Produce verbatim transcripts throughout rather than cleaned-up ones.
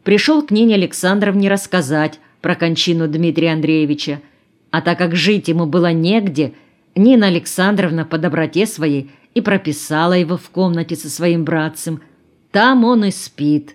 пришел к Нине Александровне рассказать про кончину Дмитрия Андреевича, а так как жить ему было негде, Нина Александровна по доброте своей и прописала его в комнате со своим братцем. Там он и спит.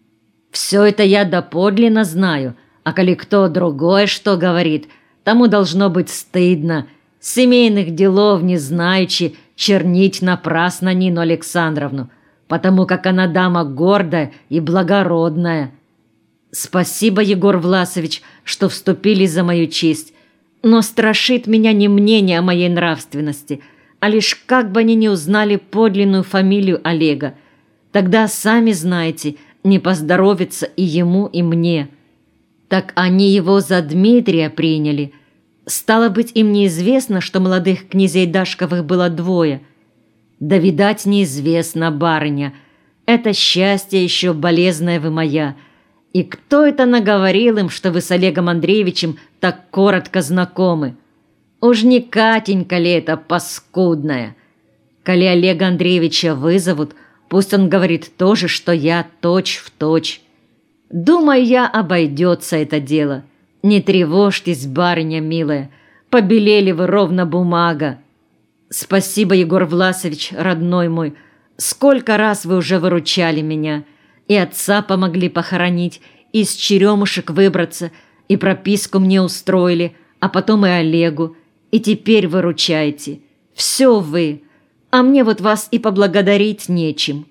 Все это я доподлинно знаю, а коли кто другое что говорит, тому должно быть стыдно, семейных делов не знаючи, чернить напрасно Нину Александровну, потому как она дама гордая и благородная. Спасибо, Егор Власович, что вступили за мою честь, но страшит меня не мнение о моей нравственности, а лишь как бы они не узнали подлинную фамилию Олега. Тогда, сами знаете, не поздоровится и ему, и мне. Так они его за Дмитрия приняли. Стало быть, им неизвестно, что молодых князей Дашковых было двое. Да, видать, неизвестно, барыня. Это счастье еще болезное вы моя. И кто это наговорил им, что вы с Олегом Андреевичем так коротко знакомы? Уж не Катенька ли это паскудная? Коли Олега Андреевича вызовут, пусть он говорит то же, что я, точь в точь. Думаю, я, обойдется это дело. Не тревожьтесь, барыня милая, побелели вы ровно бумага. Спасибо, Егор Власович, родной мой. Сколько раз вы уже выручали меня. И отца помогли похоронить, и из черемушек выбраться, и прописку мне устроили, а потом и Олегу. И теперь выручаете. Все вы. А мне вот вас и поблагодарить нечем.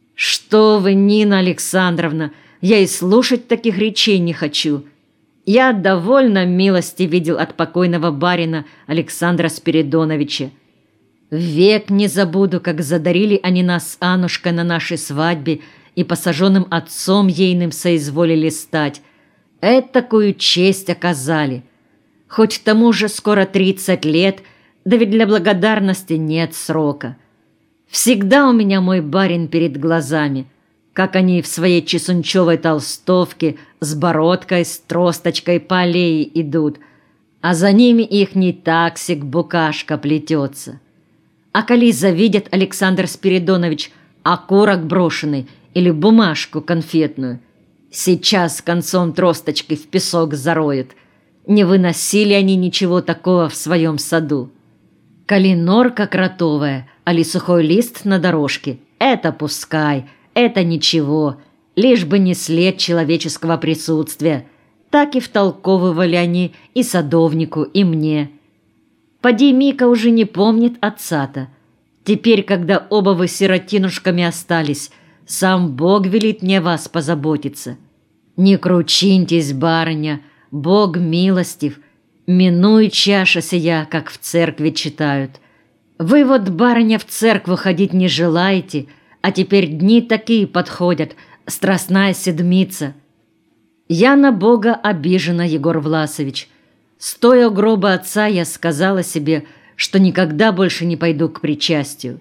Что вы, Нина Александровна, я и слушать таких речей не хочу. Я довольно милости видел от покойного барина Александра Спиридоновича. Век не забуду, как задарили они нас с Аннушкой на нашей свадьбе и посаженным отцом ейным соизволили стать. Этакую честь оказали. Хоть тому же скоро тридцать лет, да ведь для благодарности нет срока. Всегда у меня мой барин перед глазами, как они в своей чесунчевой толстовке с бородкой, с тросточкой по аллее идут, а за ними ихний таксик-букашка плетется. А коли завидят, Александр Спиридонович, окурок брошенный или бумажку конфетную, сейчас концом тросточки в песок зароют. Не выносили они ничего такого в своем саду. Коли норка кротовая, али сухой лист на дорожке, это пускай, это ничего, лишь бы не след человеческого присутствия. Так и втолковывали они и садовнику, и мне. Поди, Мика уже не помнит отца-то. Теперь, когда оба вы сиротинушками остались, сам Бог велит мне вас позаботиться. Не кручиньтесь, барыня, Бог милостив, минуй чаша сия, как в церкви читают. Вы вот, барыня, в церкву ходить не желаете, а теперь дни такие подходят, страстная седмица. Я на Бога обижена, Егор Власович. Стоя у гроба отца, я сказала себе, что никогда больше не пойду к причастию.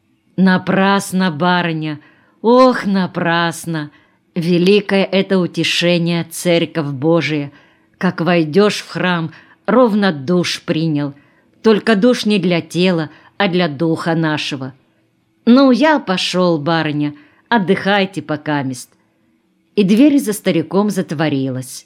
Напрасно, барыня, ох, напрасно! Великое это утешение, Церковь Божия. Как войдешь в храм, ровно душ принял. Только душ не для тела, а для духа нашего. Ну, я пошел, барыня, отдыхайте покамест. И дверь за стариком затворилась.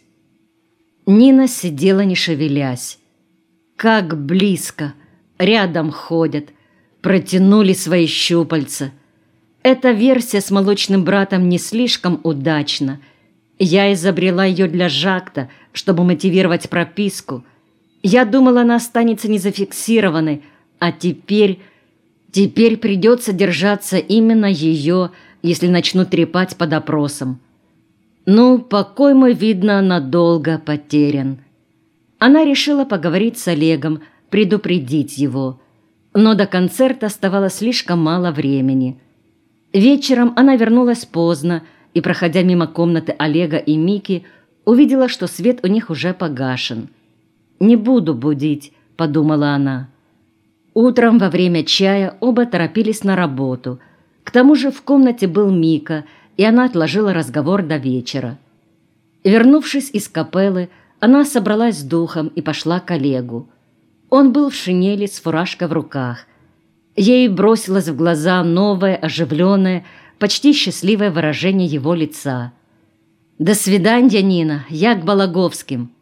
Нина сидела, не шевелясь. Как близко, рядом ходят, протянули свои щупальца. Эта версия с молочным братом не слишком удачна. Я изобрела ее для Жакта, чтобы мотивировать прописку. Я думала, она останется незафиксированной, а теперь... Теперь придется держаться именно ее, если начну трепать под опросом. Ну, покой мой, видно, надолго потерян. Она решила поговорить с Олегом, предупредить его. Но до концерта оставалось слишком мало времени. Вечером она вернулась поздно и, проходя мимо комнаты Олега и Мики, увидела, что свет у них уже погашен. «Не буду будить», — подумала она. Утром во время чая оба торопились на работу. К тому же в комнате был Мика, и она отложила разговор до вечера. Вернувшись из капеллы, она собралась с духом и пошла к Олегу. Он был в шинели с фуражкой в руках. Ей бросилось в глаза новое, оживленное, почти счастливое выражение его лица. «До свидания, Нина, я к Балаговским».